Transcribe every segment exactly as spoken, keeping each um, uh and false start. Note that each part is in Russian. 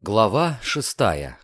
Глава шестая.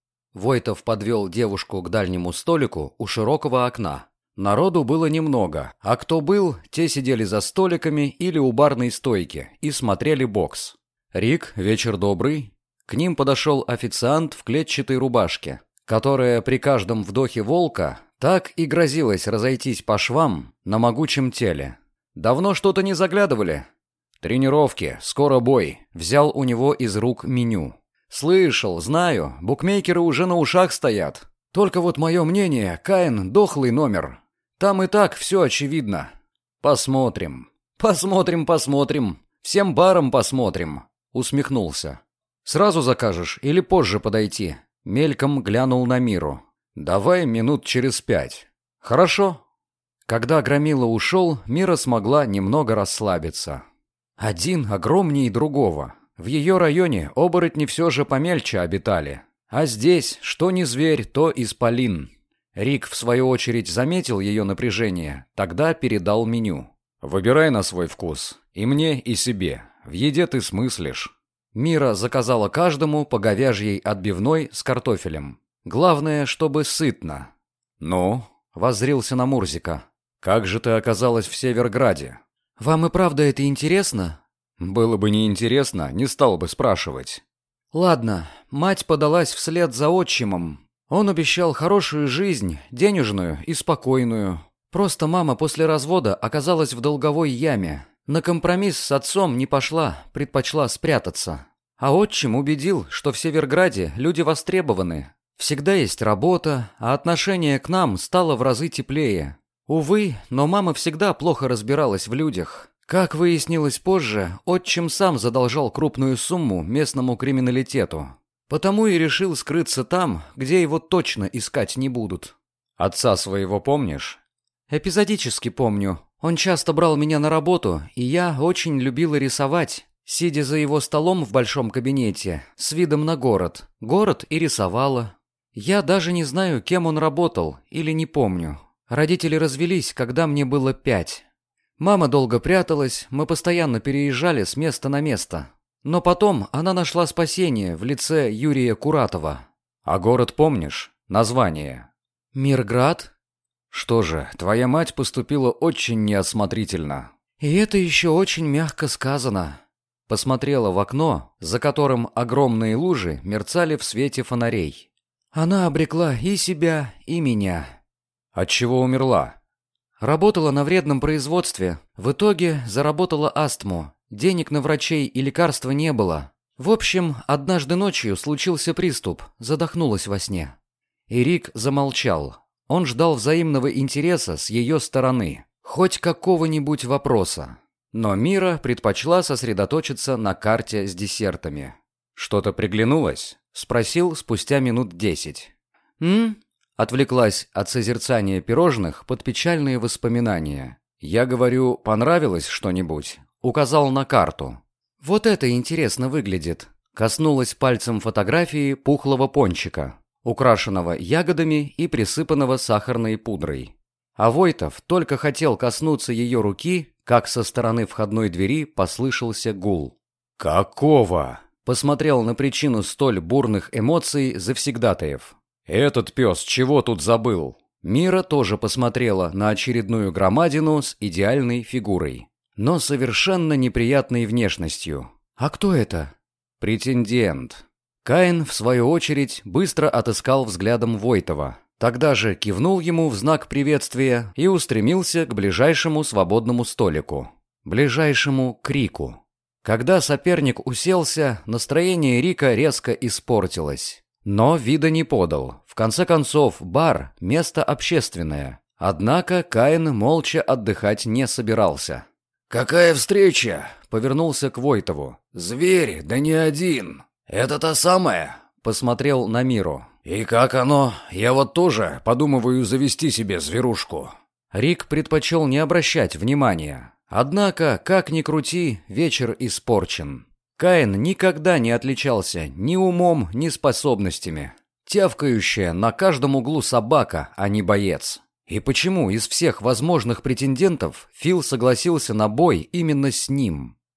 Войтов подвел девушку к дальнему столику у широкого окна. Народу было немного, а кто был, те сидели за столиками или у барной стойки и смотрели бокс. «Рик, вечер добрый». К ним подошел официант в клетчатой рубашке, которая при каждом вдохе волка так и грозилась разойтись по швам на могучем теле. «Давно что-то не заглядывали?» «Тренировки, скоро бой», взял у него из рук меню. «Слышал, знаю, букмекеры уже на ушах стоят. Только вот мое мнение, Каин — дохлый номер. Там и так все очевидно. Посмотрим. Посмотрим, посмотрим. Всем баром посмотрим», — усмехнулся. «Сразу закажешь или позже подойти?» Мельком глянул на Миру. «Давай минут через пять». «Хорошо». Когда Громила ушел, Мира смогла немного расслабиться. Один огромнее другого. В ее районе оборотни все же помельче обитали. А здесь, что не зверь, то исполин. Рик, в свою очередь, заметил ее напряжение, тогда передал меню. «Выбирай на свой вкус. И мне, и себе. В еде ты смыслишь». Мира заказала каждому по говяжьей отбивной с картофелем. Главное, чтобы сытно. «Ну?» — воззрился на Мурзика. «Как же ты оказалась в Северграде?» «Вам и правда это интересно?» «Было бы неинтересно, не стал бы спрашивать». «Ладно, мать подалась вслед за отчимом. Он обещал хорошую жизнь, денежную и спокойную. Просто мама после развода оказалась в долговой яме. На компромисс с отцом не пошла, предпочла спрятаться. А отчим убедил, что в Северграде люди востребованы. Всегда есть работа, а отношение к нам стало в разы теплее. Увы, но мама всегда плохо разбиралась в людях». Как выяснилось позже, отчим сам задолжал крупную сумму местному криминалитету. Потому и решил скрыться там, где его точно искать не будут. «Отца своего помнишь?» «Эпизодически помню. Он часто брал меня на работу, и я очень любила рисовать, сидя за его столом в большом кабинете, с видом на город. Город и рисовала. Я даже не знаю, кем он работал, или не помню. Родители развелись, когда мне было пять. Мама долго пряталась, мы постоянно переезжали с места на место. Но потом она нашла спасение в лице Юрия Куратова». «А город помнишь? Название?» «Мирград». «Что же, твоя мать поступила очень неосмотрительно». «И это еще очень мягко сказано». Посмотрела в окно, за которым огромные лужи мерцали в свете фонарей. «Она обрекла и себя, и меня». «Отчего умерла?» Работала на вредном производстве. В итоге заработала астму. Денег на врачей и лекарства не было. В общем, однажды ночью случился приступ. Задохнулась во сне. И Рик замолчал. Он ждал взаимного интереса с ее стороны. Хоть какого-нибудь вопроса. Но Мира предпочла сосредоточиться на карте с десертами. «Что-то приглянулось?» — спросил спустя минут десять. «М?» Отвлеклась от созерцания пирожных под печальные воспоминания. «Я говорю, понравилось что-нибудь?» Указал на карту. «Вот это интересно выглядит». Коснулась пальцем фотографии пухлого пончика, украшенного ягодами и присыпанного сахарной пудрой. А Войтов только хотел коснуться ее руки, как со стороны входной двери послышался гул. «Какого?» Посмотрел на причину столь бурных эмоций завсегдатаев. «Этот пес чего тут забыл?» Мира тоже посмотрела на очередную громадину с идеальной фигурой, но совершенно неприятной внешностью. «А кто это?» «Претендент». Каин, в свою очередь, быстро отыскал взглядом Войтова. Тогда же кивнул ему в знак приветствия и устремился к ближайшему свободному столику. Ближайшему к Рику. Когда соперник уселся, настроение Рика резко испортилось. Но вида не подал. В конце концов, бар – место общественное. Однако Каин молча отдыхать не собирался. «Какая встреча?» – повернулся к Войтову. «Зверь, да не один. Это та самая?» – посмотрел на Миру. «И как оно? Я вот тоже подумываю завести себе зверушку». Рик предпочел не обращать внимания. Однако, как ни крути, вечер испорчен. Каин никогда не отличался ни умом, ни способностями. Тявкающая на каждом углу собака, а не боец. И почему из всех возможных претендентов Фил согласился на бой именно с ним?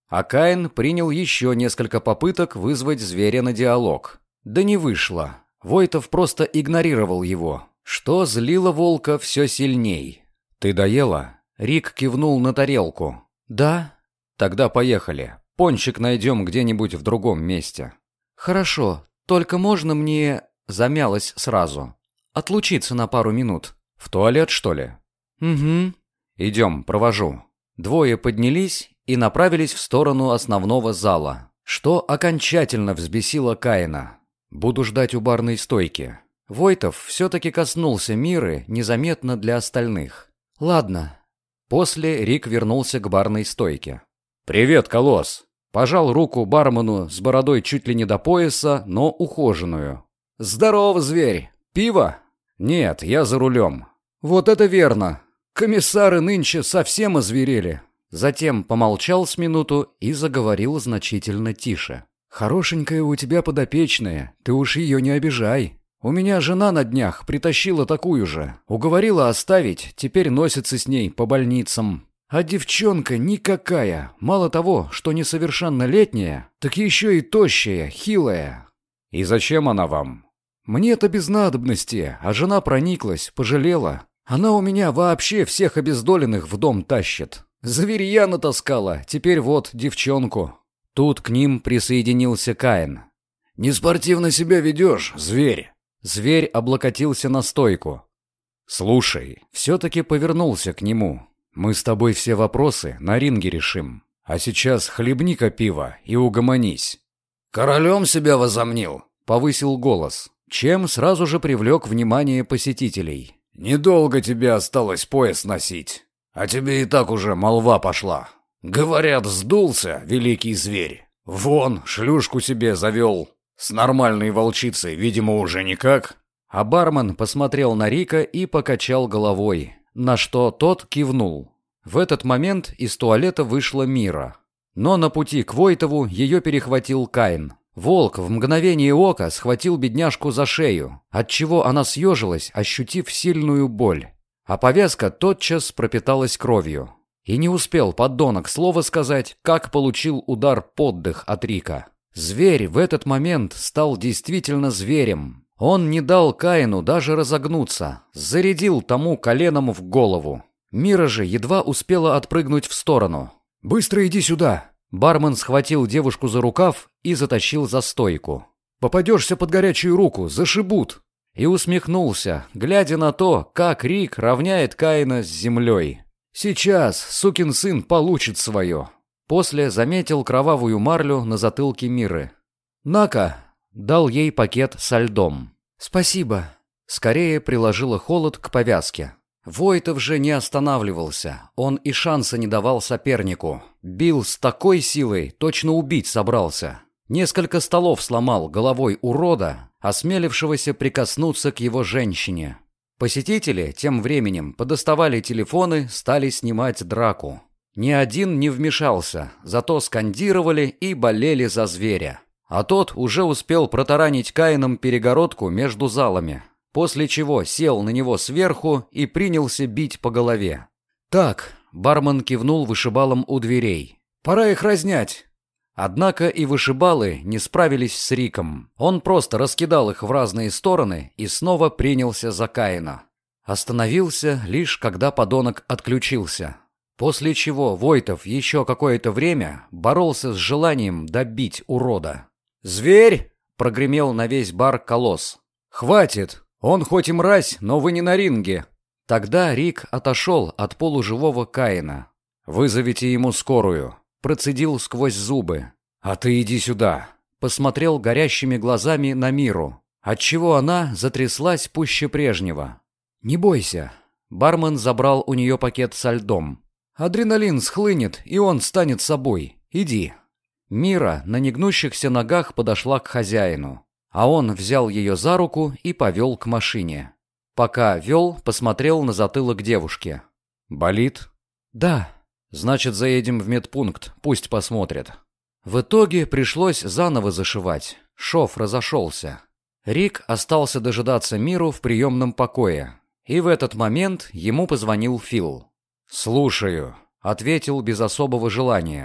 А Каин принял еще несколько попыток вызвать зверя на диалог. Да не вышло. Войтов просто игнорировал его, что злило волка все сильней. «Ты доела?» Рик кивнул на тарелку. «Да». «Тогда поехали. Пончик найдем где-нибудь в другом месте». «Хорошо, только можно мне...» Замялась сразу. «Отлучиться на пару минут». «В туалет, что ли?» «Угу». «Идем, провожу». Двое поднялись и направились в сторону основного зала, что окончательно взбесило Каина. «Буду ждать у барной стойки». Войтов все-таки коснулся Миры незаметно для остальных. «Ладно». После Рик вернулся к барной стойке. «Привет, Колосс!» Пожал руку бармену с бородой чуть ли не до пояса, но ухоженную. «Здорово, зверь! Пиво?» «Нет, я за рулем». «Вот это верно! Комиссары нынче совсем озверели». Затем помолчал с минуту и заговорил значительно тише. «Хорошенькая у тебя подопечная, ты уж ее не обижай. У меня жена на днях притащила такую же. Уговорила оставить, теперь носится с ней по больницам. А девчонка никакая, мало того, что несовершеннолетняя, так еще и тощая, хилая». «И зачем она вам?» «Мне-то без надобности, а жена прониклась, пожалела. Она у меня вообще всех обездоленных в дом тащит. Зверья натаскала, теперь вот девчонку». Тут к ним присоединился Каин. «Неспортивно себя ведешь, зверь!» Зверь облокотился на стойку. «Слушай, все-таки повернулся к нему. Мы с тобой все вопросы на ринге решим. А сейчас хлебни-ка пиво и угомонись». «Королем себя возомнил?» — повысил голос, чем сразу же привлек внимание посетителей. «Недолго тебе осталось пояс носить, а тебе и так уже молва пошла. Говорят, сдулся великий зверь. Вон, шлюшку себе завел. С нормальной волчицей, видимо, уже никак». А бармен посмотрел на Рика и покачал головой, на что тот кивнул. В этот момент из туалета вышла Мира. Но на пути к Войтову ее перехватил Каин. Волк в мгновение ока схватил бедняжку за шею, отчего она съежилась, ощутив сильную боль. А повязка тотчас пропиталась кровью. И не успел подонок слова сказать, как получил удар под дых от Рика. Зверь в этот момент стал действительно зверем. Он не дал Каину даже разогнуться, зарядил тому коленом в голову. Мира же едва успела отпрыгнуть в сторону. «Быстро иди сюда!» Бармен схватил девушку за рукав и затащил за стойку. «Попадешься под горячую руку, зашибут!» И усмехнулся, глядя на то, как Рик равняет Каина с землей. «Сейчас сукин сын получит свое!» После заметил кровавую марлю на затылке Миры. «На-ка!» — дал ей пакет со льдом. «Спасибо!» Скорее приложила холод к повязке. Войтов же не останавливался, он и шанса не давал сопернику. Бил с такой силой, точно убить собрался. Несколько столов сломал головой урода, осмелившегося прикоснуться к его женщине. Посетители тем временем подоставали телефоны, стали снимать драку. Ни один не вмешался, зато скандировали и болели за зверя. А тот уже успел протаранить Каином перегородку между залами, после чего сел на него сверху и принялся бить по голове. «Так», — бармен кивнул вышибалам у дверей, — «пора их разнять». Однако и вышибалы не справились с Риком. Он просто раскидал их в разные стороны и снова принялся за Каина. Остановился лишь когда подонок отключился. После чего Войтов еще какое-то время боролся с желанием добить урода. «Зверь!» — прогремел на весь бар Колосс. «Хватит! Он хоть и мразь, но вы не на ринге!» Тогда Рик отошел от полуживого Каина. «Вызовите ему скорую!» — процедил сквозь зубы. «А ты иди сюда!» — посмотрел горящими глазами на Миру, отчего она затряслась пуще прежнего. «Не бойся!» — бармен забрал у нее пакет со льдом. «Адреналин схлынет, и он станет собой. Иди!» Мира на негнущихся ногах подошла к хозяину, а он взял ее за руку и повел к машине. Пока вел, посмотрел на затылок девушки. «Болит?» «Да». «Значит, заедем в медпункт, пусть посмотрят». В итоге пришлось заново зашивать. Шов разошелся. Рик остался дожидаться Миру в приемном покое. И в этот момент ему позвонил Фил. «Слушаю», — ответил без особого желания.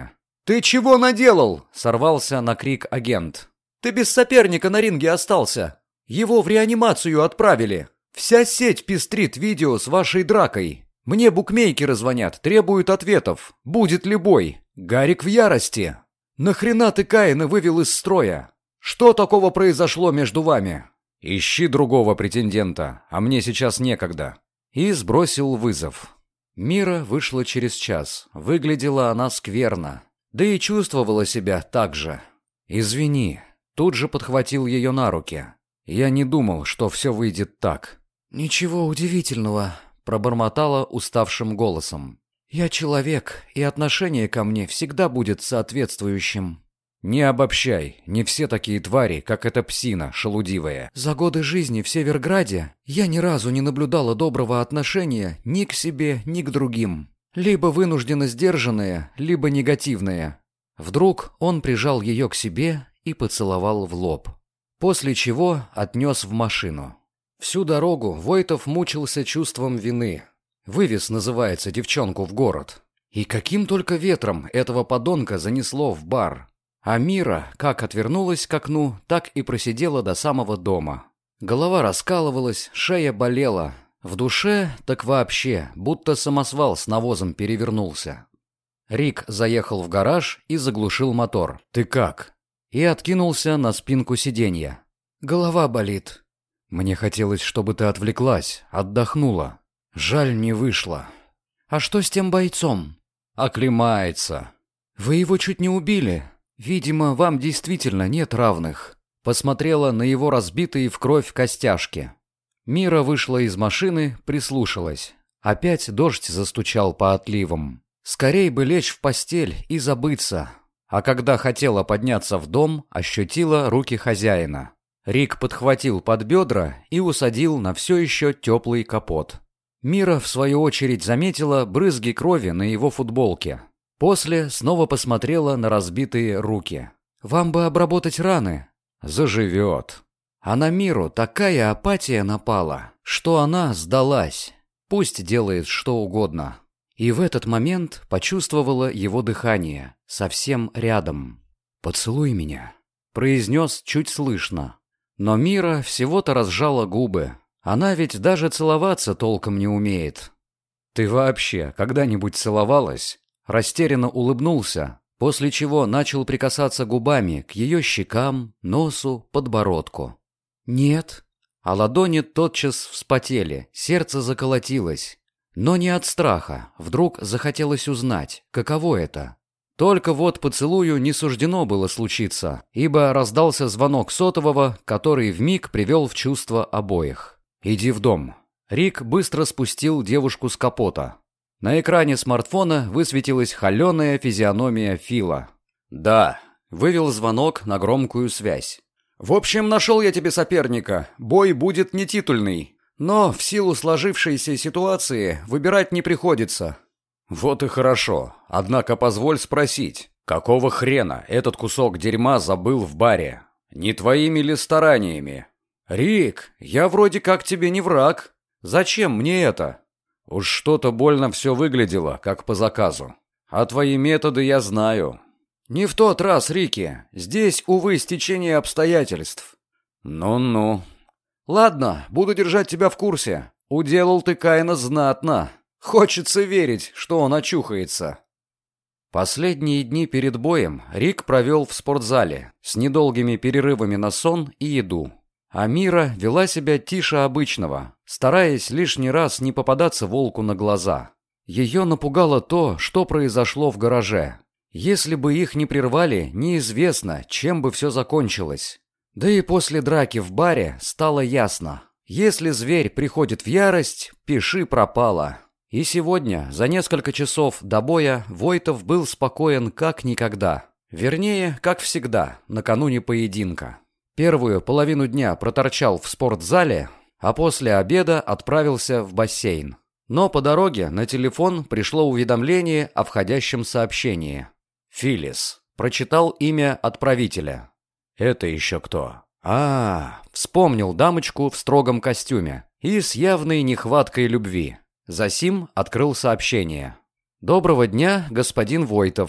«Ты чего наделал?» — сорвался на крик агент. «Ты без соперника на ринге остался. Его в реанимацию отправили. Вся сеть пестрит видео с вашей дракой. Мне букмекеры звонят, требуют ответов. Будет ли бой? Гарик в ярости. Нахрена ты Каина вывел из строя? Что такого произошло между вами? Ищи другого претендента, а мне сейчас некогда». И сбросил вызов. Мира вышла через час. Выглядела она скверно. Да и чувствовала себя так же. «Извини», тут же подхватил ее на руки. «Я не думал, что все выйдет так». «Ничего удивительного», — пробормотала уставшим голосом. «Я человек, и отношение ко мне всегда будет соответствующим». «Не обобщай, не все такие твари, как эта псина шелудивая». «За годы жизни в Северграде я ни разу не наблюдала доброго отношения ни к себе, ни к другим. Либо вынужденно сдержанное, либо негативное». Вдруг он прижал ее к себе и поцеловал в лоб. После чего отнес в машину. Всю дорогу Войтов мучился чувством вины. Вывез, называется, девчонку в город. И каким только ветром этого подонка занесло в бар. А Мира как отвернулась к окну, так и просидела до самого дома. Голова раскалывалась, шея болела. В душе так вообще, будто самосвал с навозом перевернулся. Рик заехал в гараж и заглушил мотор. «Ты как?» И откинулся на спинку сиденья. «Голова болит». «Мне хотелось, чтобы ты отвлеклась, отдохнула. Жаль, не вышло». «А что с тем бойцом?» «Оклемается». «Вы его чуть не убили. Видимо, вам действительно нет равных». Посмотрела на его разбитые в кровь костяшки. Мира вышла из машины, прислушалась. Опять дождь застучал по отливам. Скорей бы лечь в постель и забыться. А когда хотела подняться в дом, ощутила руки хозяина. Рик подхватил под бедра и усадил на все еще теплый капот. Мира, в свою очередь, заметила брызги крови на его футболке. После снова посмотрела на разбитые руки. «Вам бы обработать раны». «Заживет». А на Миру такая апатия напала, что она сдалась. Пусть делает что угодно. И в этот момент почувствовала его дыхание, совсем рядом. «Поцелуй меня», — произнес чуть слышно. Но Мира всего-то разжала губы. Она ведь даже целоваться толком не умеет. «Ты вообще когда-нибудь целовалась?» Растерянно улыбнулся, после чего начал прикасаться губами к ее щекам, носу, подбородку. «Нет». А ладони тотчас вспотели, сердце заколотилось. Но не от страха, вдруг захотелось узнать, каково это. Только вот поцелую не суждено было случиться, ибо раздался звонок сотового, который вмиг привел в чувство обоих. «Иди в дом». Рик быстро спустил девушку с капота. На экране смартфона высветилась холеная физиономия Фила. «Да», — вывел звонок на громкую связь. «В общем, нашел я тебе соперника. Бой будет не титульный. Но в силу сложившейся ситуации выбирать не приходится». «Вот и хорошо. Однако позволь спросить, какого хрена этот кусок дерьма забыл в баре? Не твоими ли стараниями?» «Рик, я вроде как тебе не враг. Зачем мне это?» «Уж что-то больно все выглядело, как по заказу. А твои методы я знаю». «Не в тот раз, Рики. Здесь, увы, стечение обстоятельств». «Ну-ну». «Ладно, буду держать тебя в курсе. Уделал ты Каина знатно. Хочется верить, что он очухается». Последние дни перед боем Рик провел в спортзале с недолгими перерывами на сон и еду. А Мира вела себя тише обычного, стараясь лишний раз не попадаться волку на глаза. Ее напугало то, что произошло в гараже. Если бы их не прервали, неизвестно, чем бы все закончилось. Да и после драки в баре стало ясно. Если зверь приходит в ярость, пиши пропало. И сегодня, за несколько часов до боя, Войтов был спокоен как никогда. Вернее, как всегда, накануне поединка. Первую половину дня проторчал в спортзале, а после обеда отправился в бассейн. Но по дороге на телефон пришло уведомление о входящем сообщении. «Филлис». Прочитал имя отправителя. «Это еще кто?» А, вспомнил дамочку в строгом костюме и с явной нехваткой любви. Засим открыл сообщение. «Доброго дня, господин Войтов.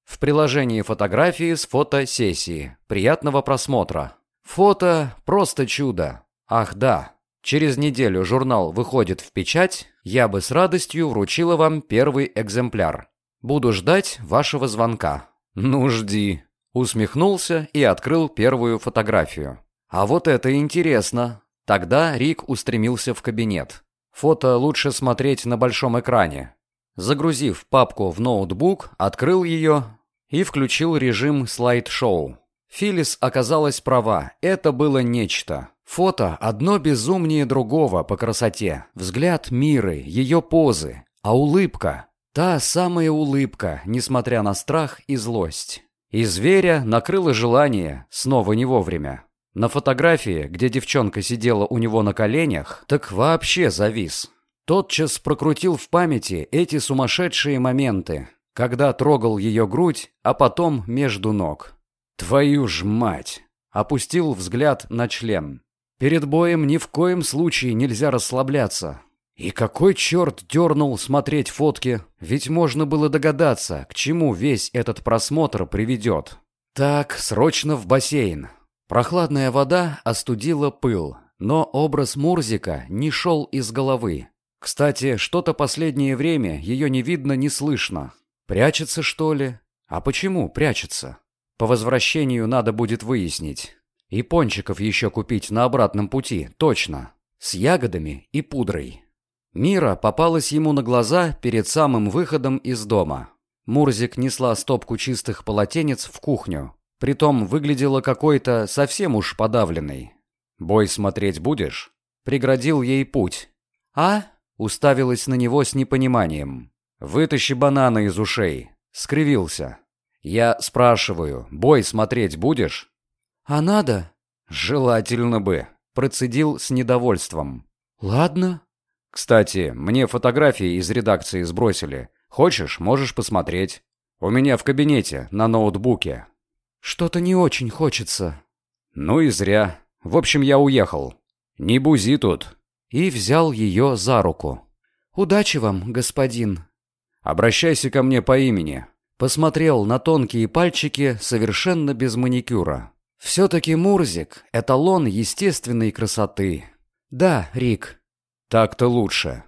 В приложении фотографии с фотосессии. Приятного просмотра. Фото – просто чудо. Ах да, через неделю журнал выходит в печать, я бы с радостью вручила вам первый экземпляр. Буду ждать вашего звонка. Ну жди. Усмехнулся и открыл первую фотографию. А вот это интересно. Тогда Рик устремился в кабинет. Фото лучше смотреть на большом экране. Загрузив папку в ноутбук, открыл ее и включил режим слайд-шоу. Филлис оказалась права, это было нечто. Фото одно безумнее другого по красоте. Взгляд Миры, ее позы, а улыбка. Та самая улыбка, несмотря на страх и злость. И зверя накрыло желание, снова не вовремя. На фотографии, где девчонка сидела у него на коленях, так вообще завис. Тотчас прокрутил в памяти эти сумасшедшие моменты, когда трогал ее грудь, а потом между ног. «Твою ж мать!» Опустил взгляд на член. Перед боем ни в коем случае нельзя расслабляться. И какой черт дернул смотреть фотки? Ведь можно было догадаться, к чему весь этот просмотр приведет. Так, срочно в бассейн. Прохладная вода остудила пыл, но образ Мурзика не шел из головы. Кстати, что-то последнее время ее не видно, не слышно. Прячется, что ли? А почему прячется? По возвращению надо будет выяснить. И пончиков еще купить на обратном пути, точно. С ягодами и пудрой. Мира попалась ему на глаза перед самым выходом из дома. Мурзик несла стопку чистых полотенец в кухню. Притом выглядела какой-то совсем уж подавленной. «Бой смотреть будешь?» Преградил ей путь. «А?» Уставилась на него с непониманием. «Вытащи бананы из ушей!» Скривился. «Я спрашиваю, бой смотреть будешь?» «А надо?» «Желательно бы», процедил с недовольством. «Ладно». «Кстати, мне фотографии из редакции сбросили. Хочешь, можешь посмотреть. У меня в кабинете, на ноутбуке». «Что-то не очень хочется». «Ну и зря. В общем, я уехал. Не бузи тут». И взял ее за руку. «Удачи вам, господин». «Обращайся ко мне по имени». Посмотрел на тонкие пальчики, совершенно без маникюра. Все-таки Мурзик — эталон естественной красоты. «Да, Рик». «Так-то лучше».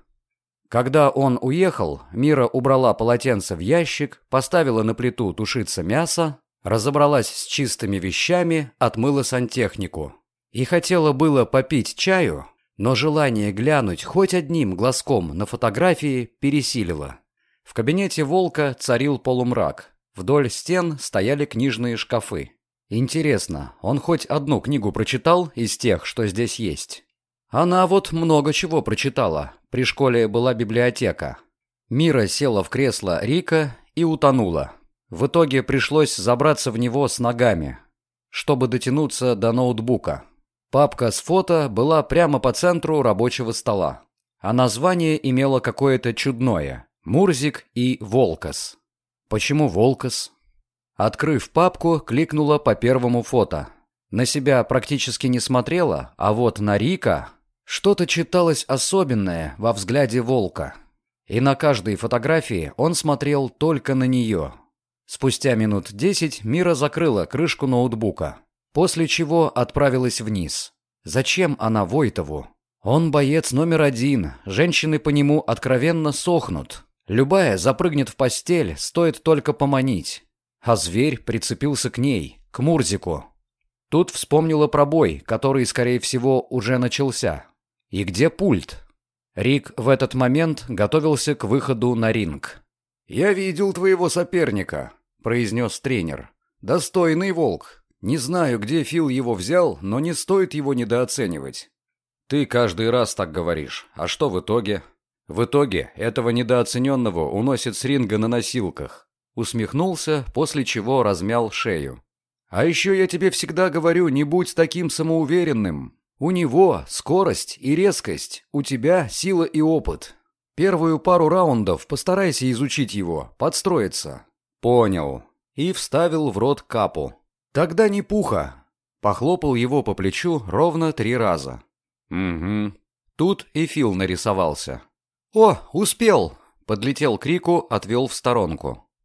Когда он уехал, Мира убрала полотенце в ящик, поставила на плиту тушиться мясо, разобралась с чистыми вещами, отмыла сантехнику. И хотела было попить чаю, но желание глянуть хоть одним глазком на фотографии пересилило. В кабинете Волка царил полумрак. Вдоль стен стояли книжные шкафы. Интересно, он хоть одну книгу прочитал из тех, что здесь есть? Она вот много чего прочитала. При школе была библиотека. Мира села в кресло Рика и утонула. В итоге пришлось забраться в него с ногами, чтобы дотянуться до ноутбука. Папка с фото была прямо по центру рабочего стола. А название имело какое-то чудное. Мурзик и Волкос. Почему Волкос? Открыв папку, кликнула по первому фото. На себя практически не смотрела, а вот на Рика что-то читалось особенное во взгляде Волка. И на каждой фотографии он смотрел только на нее. Спустя минут десять Мира закрыла крышку ноутбука, после чего отправилась вниз. Зачем она Войтову? Он боец номер один, женщины по нему откровенно сохнут. Любая запрыгнет в постель, стоит только поманить. А зверь прицепился к ней, к Мурзику. Тут вспомнила про бой, который, скорее всего, уже начался. И где пульт? Рик в этот момент готовился к выходу на ринг. «Я видел твоего соперника», — произнес тренер. «Достойный волк. Не знаю, где Фил его взял, но не стоит его недооценивать». «Ты каждый раз так говоришь. А что в итоге?» «В итоге этого недооцененного уносят с ринга на носилках». Усмехнулся, после чего размял шею. «А еще я тебе всегда говорю, не будь таким самоуверенным. У него скорость и резкость, у тебя сила и опыт. Первую пару раундов постарайся изучить его, подстроиться». «Понял». И вставил в рот капу. «Тогда не пуха». Похлопал его по плечу ровно три раза. «Угу». Тут и Фил нарисовался. «О, успел!» Подлетел к Рику, отвел в сторонку.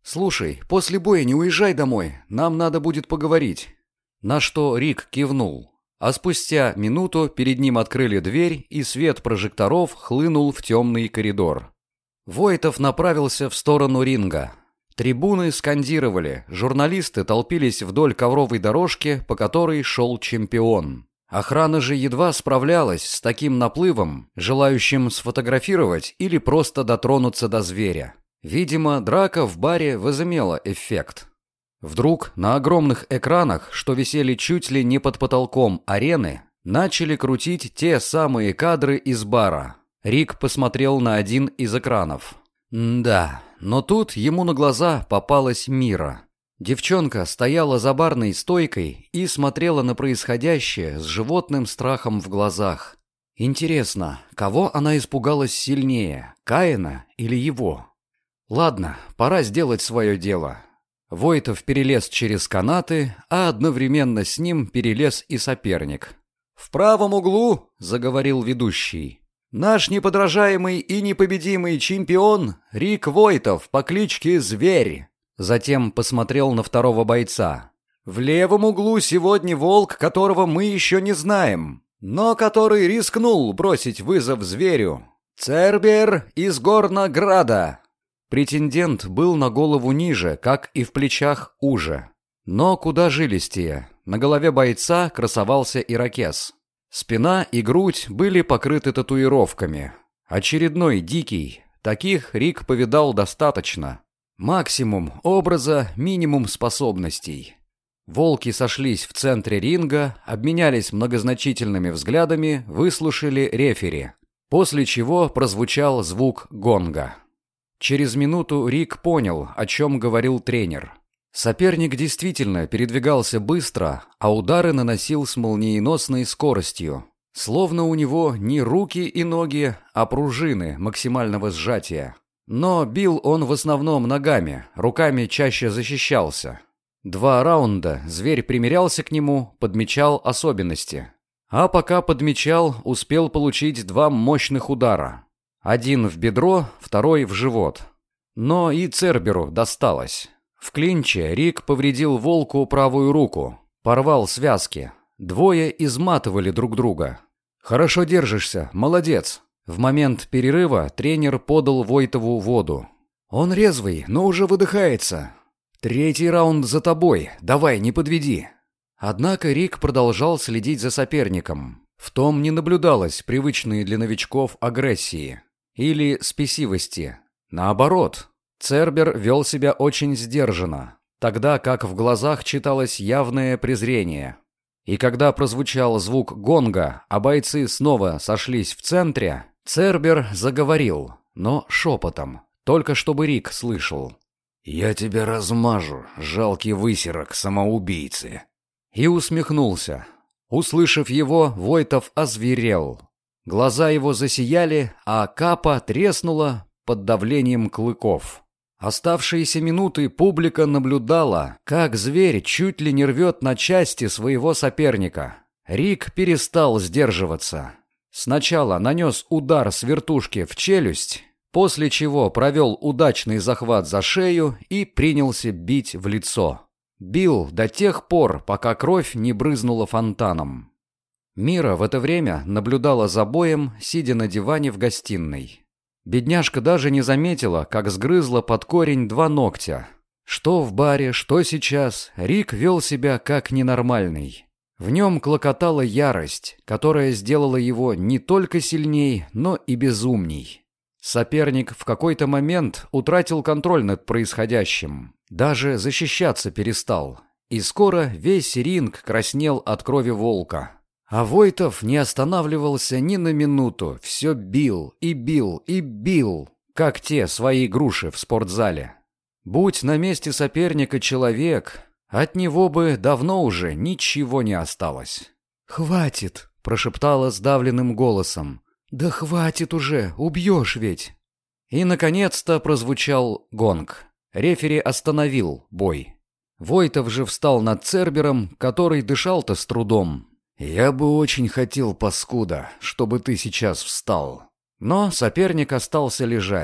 «Слушай, после боя не уезжай домой, нам надо будет поговорить». На что Рик кивнул. А спустя минуту перед ним открыли дверь, и свет прожекторов хлынул в темный коридор. Войтов направился в сторону ринга. Трибуны скандировали, журналисты толпились вдоль ковровой дорожки, по которой шел чемпион. Охрана же едва справлялась с таким наплывом, желающим сфотографировать или просто дотронуться до зверя. Видимо, драка в баре возымела эффект. Вдруг на огромных экранах, что висели чуть ли не под потолком арены, начали крутить те самые кадры из бара. Рик посмотрел на один из экранов. Да, но тут ему на глаза попалась Мира. Девчонка стояла за барной стойкой и смотрела на происходящее с животным страхом в глазах. Интересно, кого она испугалась сильнее, Каина или его? Ладно, пора сделать свое дело. Войтов перелез через канаты, а одновременно с ним перелез и соперник. «В правом углу», — заговорил ведущий, — «наш неподражаемый и непобедимый чемпион Рик Войтов по кличке Зверь». Затем посмотрел на второго бойца. «В левом углу сегодня волк, которого мы еще не знаем, но который рискнул бросить вызов Зверю. Цербер из Горнограда». Претендент был на голову ниже, как и в плечах уже, но куда жилистее. На голове бойца красовался ирокез. Спина и грудь были покрыты татуировками. Очередной дикий. Таких Рик повидал достаточно. Максимум образа, минимум способностей. Волки сошлись в центре ринга, обменялись многозначительными взглядами, выслушали рефери, после чего прозвучал звук гонга. Через минуту Рик понял, о чем говорил тренер. Соперник действительно передвигался быстро, а удары наносил с молниеносной скоростью. Словно у него не руки и ноги, а пружины максимального сжатия. Но бил он в основном ногами, руками чаще защищался. Два раунда зверь примерялся к нему, подмечал особенности. А пока подмечал, успел получить два мощных удара. Один в бедро, второй в живот. Но и Церберу досталось. В клинче Рик повредил волку правую руку, порвал связки. Двое изматывали друг друга. «Хорошо держишься, молодец». В момент перерыва тренер подал Войтову воду. «Он резвый, но уже выдыхается. Третий раунд за тобой, давай, не подведи». Однако Рик продолжал следить за соперником. В том не наблюдалось привычной для новичков агрессии или спесивости. Наоборот, Цербер вел себя очень сдержанно, тогда как в глазах читалось явное презрение. И когда прозвучал звук гонга, а бойцы снова сошлись в центре, Цербер заговорил, но шепотом, только чтобы Рик слышал. «Я тебя размажу, жалкий высерок самоубийцы!» И усмехнулся. Услышав его, Войтов озверел. Глаза его засияли, а капа треснула под давлением клыков. Оставшиеся минуты публика наблюдала, как зверь чуть ли не рвет на части своего соперника. Рик перестал сдерживаться. Сначала нанес удар с вертушки в челюсть, после чего провел удачный захват за шею и принялся бить в лицо. Бил до тех пор, пока кровь не брызнула фонтаном. Мира в это время наблюдала за боем, сидя на диване в гостиной. Бедняжка даже не заметила, как сгрызла под корень два ногтя. Что в баре, что сейчас, Рик вел себя как ненормальный. В нем клокотала ярость, которая сделала его не только сильней, но и безумней. Соперник в какой-то момент утратил контроль над происходящим. Даже защищаться перестал. И скоро весь ринг краснел от крови волка. А Войтов не останавливался ни на минуту, все бил и бил и бил, как те свои груши в спортзале. Будь на месте соперника человек, от него бы давно уже ничего не осталось. «Хватит!» – прошептала сдавленным голосом. «Да хватит уже, убьешь ведь!» И, наконец-то, прозвучал гонг. Рефери остановил бой. Войтов же встал над Цербером, который дышал-то с трудом. «Я бы очень хотел, паскуда, чтобы ты сейчас встал». Но соперник остался лежать.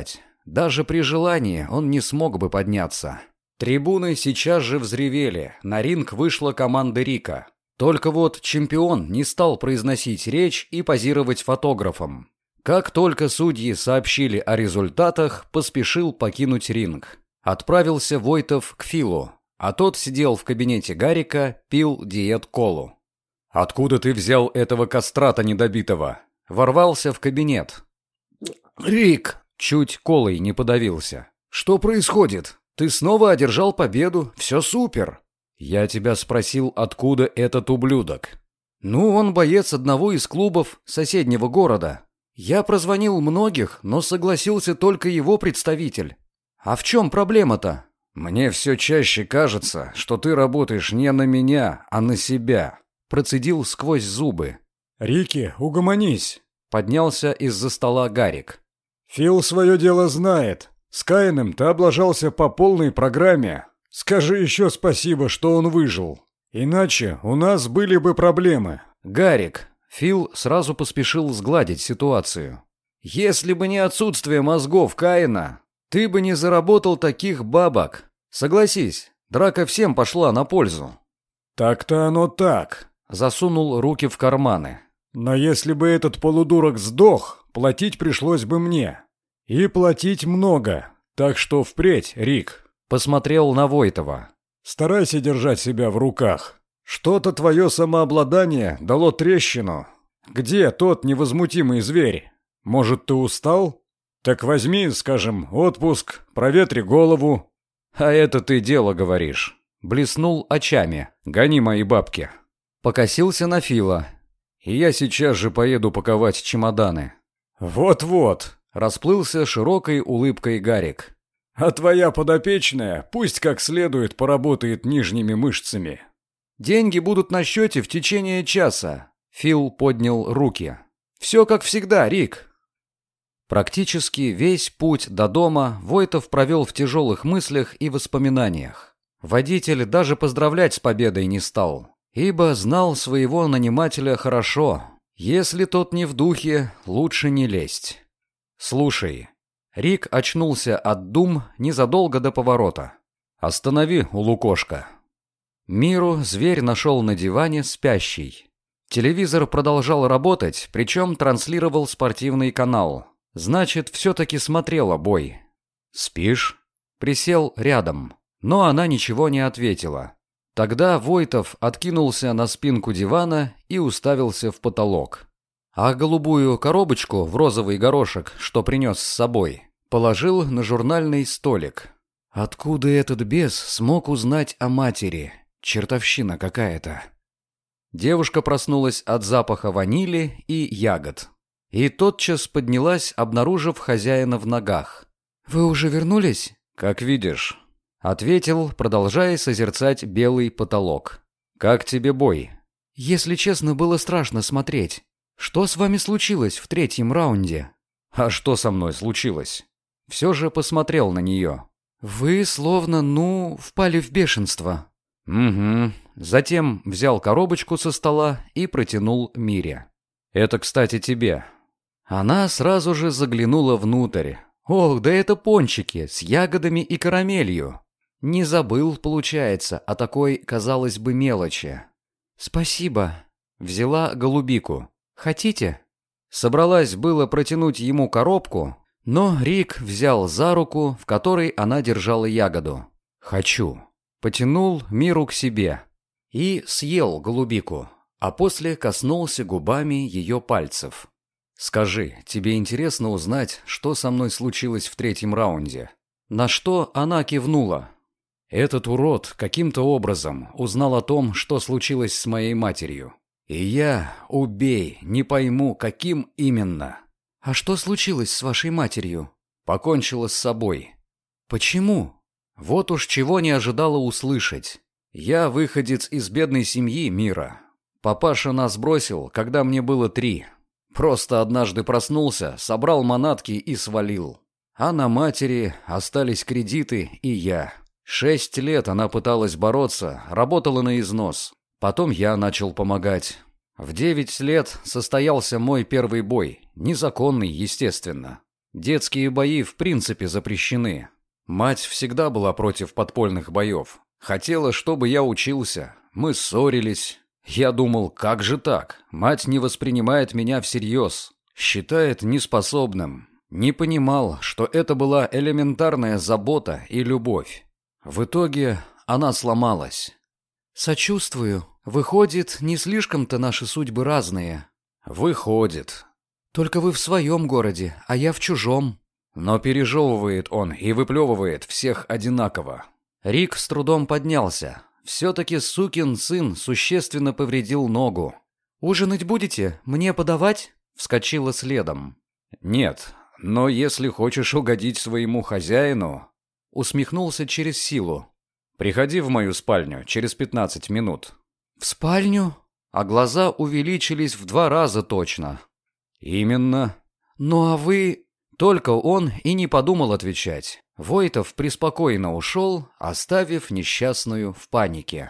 Даже при желании он не смог бы подняться. Трибуны сейчас же взревели, на ринг вышла команда Рика. Только вот чемпион не стал произносить речь и позировать фотографом. Как только судьи сообщили о результатах, поспешил покинуть ринг. Отправился Войтов к Филу, а тот сидел в кабинете Гарика, пил диет-колу. «Откуда ты взял этого кастрата недобитого?» Ворвался в кабинет. «Рик!» Чуть колой не подавился. «Что происходит? Ты снова одержал победу, все супер!» «Я тебя спросил, откуда этот ублюдок?» «Ну, он боец одного из клубов соседнего города. Я прозвонил многих, но согласился только его представитель. А в чем проблема-то?» «Мне все чаще кажется, что ты работаешь не на меня, а на себя», — процедил сквозь зубы. «Рики, угомонись!» — поднялся из-за стола Гарик. «Фил свое дело знает. С Каином ты облажался по полной программе. Скажи еще спасибо, что он выжил. Иначе у нас были бы проблемы». «Гарик», Фил сразу поспешил сгладить ситуацию. «Если бы не отсутствие мозгов Каина, ты бы не заработал таких бабок. Согласись, драка всем пошла на пользу». «Так-то оно так», — засунул руки в карманы. «Но если бы этот полудурок сдох, платить пришлось бы мне. И платить много. Так что впредь, Рик». Посмотрел на Войтова. «Старайся держать себя в руках. Что-то твое самообладание дало трещину. Где тот невозмутимый зверь? Может, ты устал? Так возьми, скажем, отпуск, проветри голову». «А это ты дело говоришь». Блеснул очами. «Гони мои бабки». Покосился на Фила. «И я сейчас же поеду паковать чемоданы». «Вот-вот», — расплылся широкой улыбкой Гарик. «А твоя подопечная пусть как следует поработает нижними мышцами». «Деньги будут на счете в течение часа», — Фил поднял руки. «Все как всегда, Рик». Практически весь путь до дома Войтов провел в тяжелых мыслях и воспоминаниях. Водитель даже поздравлять с победой не стал, ибо знал своего нанимателя хорошо. Если тот не в духе, лучше не лезть. «Слушай». Рик очнулся от дум незадолго до поворота. «Останови у лукошка». Миру зверь нашел на диване спящий. Телевизор продолжал работать, причем транслировал спортивный канал. Значит, все-таки смотрела бой. «Спишь?» Присел рядом, но она ничего не ответила. Тогда Войтов откинулся на спинку дивана и уставился в потолок. А голубую коробочку в розовый горошек, что принес с собой, положил на журнальный столик. Откуда этот бес смог узнать о матери? Чертовщина какая-то. Девушка проснулась от запаха ванили и ягод. И тотчас поднялась, обнаружив хозяина в ногах. «Вы уже вернулись?» «Как видишь», — ответил, продолжая созерцать белый потолок. «Как тебе бой?» «Если честно, было страшно смотреть. Что с вами случилось в третьем раунде?» «А что со мной случилось?» Все же посмотрел на нее. «Вы словно, ну, впали в бешенство». «Угу». Затем взял коробочку со стола и протянул Мире. «Это, кстати, тебе». Она сразу же заглянула внутрь. «Ох, да это пончики с ягодами и карамелью». Не забыл, получается, о такой, казалось бы, мелочи. «Спасибо». Взяла голубику. «Хотите?» Собралась было протянуть ему коробку, но Рик взял за руку, в которой она держала ягоду. «Хочу». Потянул Миру к себе и съел голубику, а после коснулся губами ее пальцев. «Скажи, тебе интересно узнать, что со мной случилось в третьем раунде?» На что она кивнула. «Этот урод каким-то образом узнал о том, что случилось с моей матерью. И я, убей, не пойму, каким именно». «А что случилось с вашей матерью?» «Покончила с собой». «Почему?» Вот уж чего не ожидала услышать. «Я выходец из бедной семьи, Мира. Папаша нас бросил, когда мне было три. Просто однажды проснулся, собрал манатки и свалил. А на матери остались кредиты и я. Шесть лет она пыталась бороться, работала на износ. Потом я начал помогать. В девять лет состоялся мой первый бой, незаконный, естественно. Детские бои в принципе запрещены. Мать всегда была против подпольных боев. Хотела, чтобы я учился. Мы ссорились. Я думал, как же так? Мать не воспринимает меня всерьез. Считает неспособным. Не понимал, что это была элементарная забота и любовь. В итоге она сломалась. «Сочувствую. Выходит, не слишком-то наши судьбы разные». «Выходит. Только вы в своем городе, а я в чужом». Но пережевывает он и выплевывает всех одинаково. Рик с трудом поднялся. Все-таки сукин сын существенно повредил ногу. «Ужинать будете? Мне подавать?» Вскочила следом. «Нет, но если хочешь угодить своему хозяину...» Усмехнулся через силу. «Приходи в мою спальню через пятнадцать минут». «В спальню?» А глаза увеличились в два раза точно. «Именно». «Ну а вы...» Только он и не подумал отвечать. Войтов преспокойно ушел, оставив несчастную в панике.